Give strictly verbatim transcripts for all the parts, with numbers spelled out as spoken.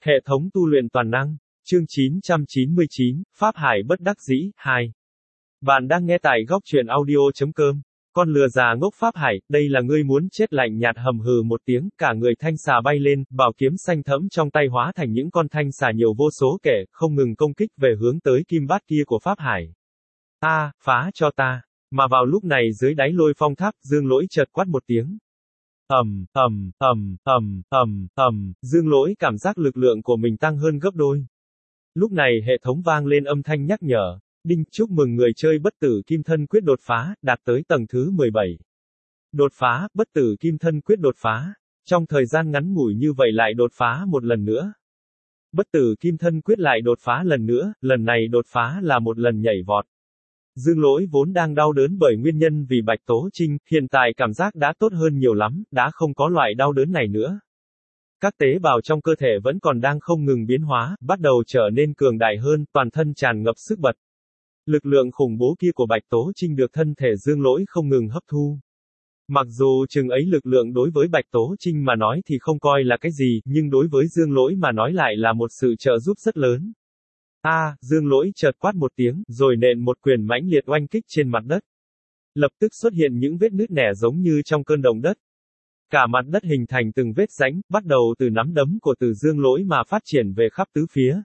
Hệ thống tu luyện toàn năng. Chương chín trăm chín mươi chín, Pháp Hải bất đắc dĩ, hai. Bạn đang nghe tại góc truyện audio.com. Con lừa già ngốc Pháp Hải, đây là ngươi muốn chết, lạnh nhạt hầm hừ một tiếng, cả người thanh xà bay lên, bảo kiếm xanh thẫm trong tay hóa thành những con thanh xà nhiều vô số kể, không ngừng công kích về hướng tới kim bát kia của Pháp Hải. A, phá cho ta. Mà vào lúc này dưới đáy lôi phong tháp, Dương Lỗi chợt quát một tiếng. Ầm, ầm, ầm, ầm, ầm, ầm, Dương Lỗi cảm giác lực lượng của mình tăng hơn gấp đôi. Lúc này hệ thống vang lên âm thanh nhắc nhở. Đinh, chúc mừng người chơi bất tử kim thân quyết đột phá, đạt tới tầng thứ mười bảy. Đột phá, bất tử kim thân quyết đột phá. Trong thời gian ngắn ngủi như vậy lại đột phá một lần nữa. Bất tử kim thân quyết lại đột phá lần nữa, lần này đột phá là một lần nhảy vọt. Dương Lỗi vốn đang đau đớn bởi nguyên nhân vì Bạch Tố Trinh, hiện tại cảm giác đã tốt hơn nhiều lắm, đã không có loại đau đớn này nữa. Các tế bào trong cơ thể vẫn còn đang không ngừng biến hóa, bắt đầu trở nên cường đại hơn, toàn thân tràn ngập sức bật. Lực lượng khủng bố kia của Bạch Tố Trinh được thân thể Dương Lỗi không ngừng hấp thu. Mặc dù chừng ấy lực lượng đối với Bạch Tố Trinh mà nói thì không coi là cái gì, nhưng đối với Dương Lỗi mà nói lại là một sự trợ giúp rất lớn. A, à, Dương Lỗi chợt quát một tiếng, rồi nện một quyền mãnh liệt oanh kích trên mặt đất. Lập tức xuất hiện những vết nứt nẻ giống như trong cơn động đất. Cả mặt đất hình thành từng vết rãnh, bắt đầu từ nắm đấm của từ Dương Lỗi mà phát triển về khắp tứ phía.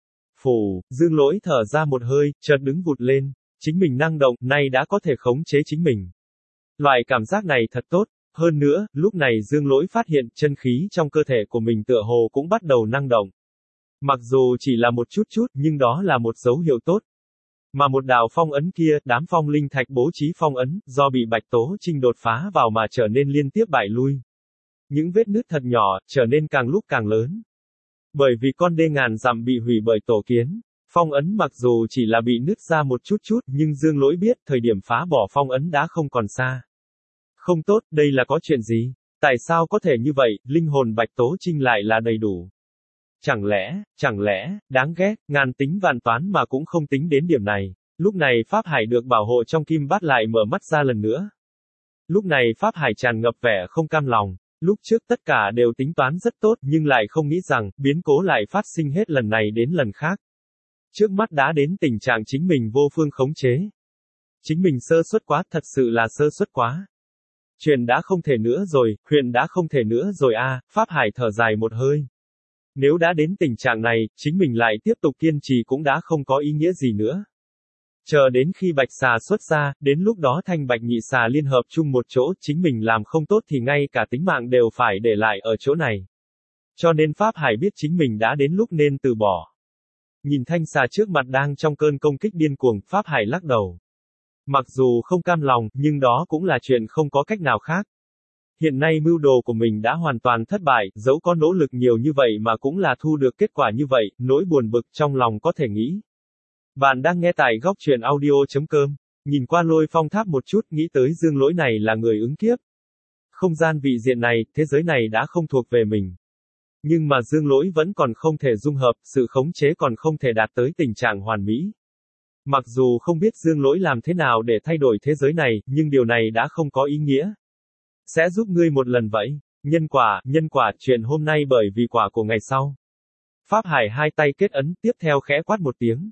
Phù, Dương Lỗi thở ra một hơi, chợt đứng vụt lên. Chính mình năng động, nay đã có thể khống chế chính mình. Loại cảm giác này thật tốt. Hơn nữa, lúc này Dương Lỗi phát hiện chân khí trong cơ thể của mình tựa hồ cũng bắt đầu năng động. Mặc dù chỉ là một chút chút, nhưng đó là một dấu hiệu tốt. Mà một đạo phong ấn kia, đám phong linh thạch bố trí phong ấn, do bị Bạch Tố Trinh đột phá vào mà trở nên liên tiếp bại lui. Những vết nứt thật nhỏ, trở nên càng lúc càng lớn. Bởi vì con đê ngàn dặm bị hủy bởi tổ kiến, phong ấn mặc dù chỉ là bị nứt ra một chút chút, nhưng Dương Lỗi biết, thời điểm phá bỏ phong ấn đã không còn xa. Không tốt, đây là có chuyện gì? Tại sao có thể như vậy, linh hồn Bạch Tố Trinh lại là đầy đủ? Chẳng lẽ, chẳng lẽ, đáng ghét, ngàn tính vạn toán mà cũng không tính đến điểm này. Lúc này Pháp Hải được bảo hộ trong kim bát lại mở mắt ra lần nữa. Lúc này Pháp Hải tràn ngập vẻ không cam lòng. Lúc trước tất cả đều tính toán rất tốt, nhưng lại không nghĩ rằng, biến cố lại phát sinh hết lần này đến lần khác. Trước mắt đã đến tình trạng chính mình vô phương khống chế. Chính mình sơ suất quá, thật sự là sơ suất quá. Chuyện đã không thể nữa rồi, huyện đã không thể nữa rồi a, à, Pháp Hải thở dài một hơi. Nếu đã đến tình trạng này, chính mình lại tiếp tục kiên trì cũng đã không có ý nghĩa gì nữa. Chờ đến khi Bạch Xà xuất ra, đến lúc đó Thanh Bạch Nhị Xà liên hợp chung một chỗ, chính mình làm không tốt thì ngay cả tính mạng đều phải để lại ở chỗ này. Cho nên Pháp Hải biết chính mình đã đến lúc nên từ bỏ. Nhìn Thanh Xà trước mặt đang trong cơn công kích điên cuồng, Pháp Hải lắc đầu. Mặc dù không cam lòng, nhưng đó cũng là chuyện không có cách nào khác. Hiện nay mưu đồ của mình đã hoàn toàn thất bại, dẫu có nỗ lực nhiều như vậy mà cũng là thu được kết quả như vậy, nỗi buồn bực trong lòng có thể nghĩ. Bạn đang nghe tại góc truyện audio.com, nhìn qua lôi phong tháp một chút, nghĩ tới Dương Lỗi này là người ứng kiếp. Không gian vị diện này, thế giới này đã không thuộc về mình. Nhưng mà Dương Lỗi vẫn còn không thể dung hợp, sự khống chế còn không thể đạt tới tình trạng hoàn mỹ. Mặc dù không biết Dương Lỗi làm thế nào để thay đổi thế giới này, nhưng điều này đã không có ý nghĩa. Sẽ giúp ngươi một lần vậy. Nhân quả, nhân quả, chuyện hôm nay bởi vì quả của ngày sau. Pháp Hải hai tay kết ấn, tiếp theo khẽ quát một tiếng.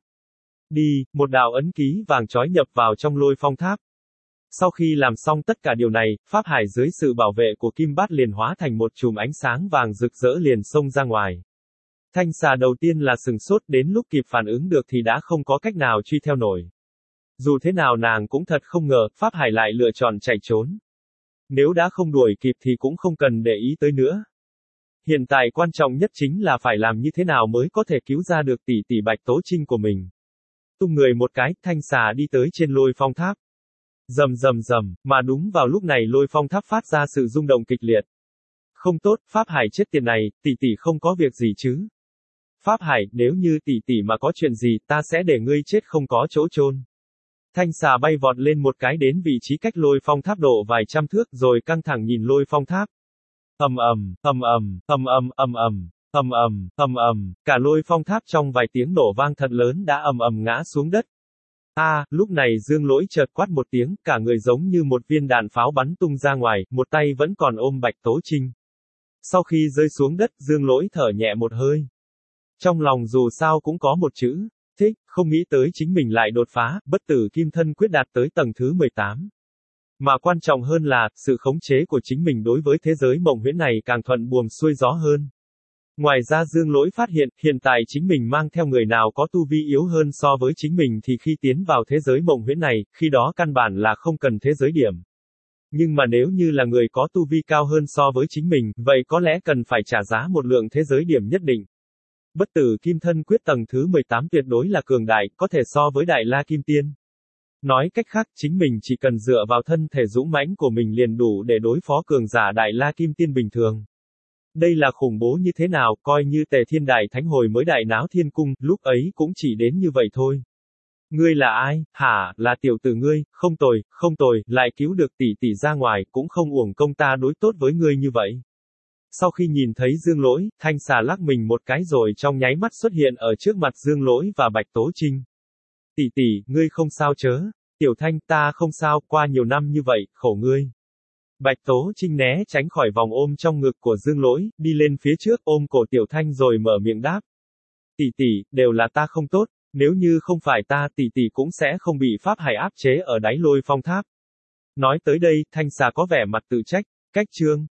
Đi, một đạo ấn ký vàng chói nhập vào trong lôi phong tháp. Sau khi làm xong tất cả điều này, Pháp Hải dưới sự bảo vệ của kim bát liền hóa thành một chùm ánh sáng vàng rực rỡ liền xông ra ngoài. Thanh xà đầu tiên là sừng sốt, đến lúc kịp phản ứng được thì đã không có cách nào truy theo nổi. Dù thế nào nàng cũng thật không ngờ, Pháp Hải lại lựa chọn chạy trốn. Nếu đã không đuổi kịp thì cũng không cần để ý tới nữa. Hiện tại quan trọng nhất chính là phải làm như thế nào mới có thể cứu ra được tỷ tỷ Bạch Tố Trinh của mình. Tung người một cái, thanh xà đi tới trên lôi phong tháp. Rầm rầm rầm, mà đúng vào lúc này lôi phong tháp phát ra sự rung động kịch liệt. Không tốt, Pháp Hải chết tiệt này, tỷ tỷ không có việc gì chứ. Pháp Hải, nếu như tỷ tỷ mà có chuyện gì, ta sẽ để ngươi chết không có chỗ chôn. Thanh xà bay vọt lên một cái đến vị trí cách lôi phong tháp độ vài trăm thước rồi căng thẳng nhìn lôi phong tháp. Ầm ầm, ầm ầm, ầm ầm, ầm ầm, ầm ầm, ầm ầm, cả lôi phong tháp trong vài tiếng nổ vang thật lớn đã ầm ầm ngã xuống đất. A, à, lúc này Dương Lỗi chợt quát một tiếng, cả người giống như một viên đạn pháo bắn tung ra ngoài, một tay vẫn còn ôm Bạch Tố Trinh. Sau khi rơi xuống đất, Dương Lỗi thở nhẹ một hơi. Trong lòng dù sao cũng có một chữ, thích, không nghĩ tới chính mình lại đột phá, bất tử kim thân quyết đạt tới tầng thứ mười tám. Mà quan trọng hơn là, sự khống chế của chính mình đối với thế giới mộng huyễn này càng thuận buồm xuôi gió hơn. Ngoài ra Dương Lỗi phát hiện, hiện tại chính mình mang theo người nào có tu vi yếu hơn so với chính mình thì khi tiến vào thế giới mộng huyễn này, khi đó căn bản là không cần thế giới điểm. Nhưng mà nếu như là người có tu vi cao hơn so với chính mình, vậy có lẽ cần phải trả giá một lượng thế giới điểm nhất định. Bất tử kim thân quyết tầng thứ mười tám tuyệt đối là cường đại, có thể so với Đại La Kim Tiên. Nói cách khác, chính mình chỉ cần dựa vào thân thể dũng mãnh của mình liền đủ để đối phó cường giả Đại La Kim Tiên bình thường. Đây là khủng bố như thế nào, coi như Tề Thiên Đại Thánh hồi mới đại náo thiên cung, lúc ấy cũng chỉ đến như vậy thôi. Ngươi là ai, hả, là tiểu tử ngươi, không tồi, không tồi, lại cứu được tỷ tỷ ra ngoài, cũng không uổng công ta đối tốt với ngươi như vậy. Sau khi nhìn thấy Dương Lỗi, Thanh xà lắc mình một cái rồi trong nháy mắt xuất hiện ở trước mặt Dương Lỗi và Bạch Tố Trinh. Tỷ tỷ, ngươi không sao chớ? Tiểu Thanh, ta không sao, qua nhiều năm như vậy, khổ ngươi. Bạch Tố Trinh né tránh khỏi vòng ôm trong ngực của Dương Lỗi, đi lên phía trước ôm cổ Tiểu Thanh rồi mở miệng đáp. Tỷ tỷ, đều là ta không tốt, nếu như không phải ta tỷ tỷ cũng sẽ không bị pháp hải áp chế ở đáy Lôi Phong Tháp. Nói tới đây, Thanh xà có vẻ mặt tự trách, cách chương.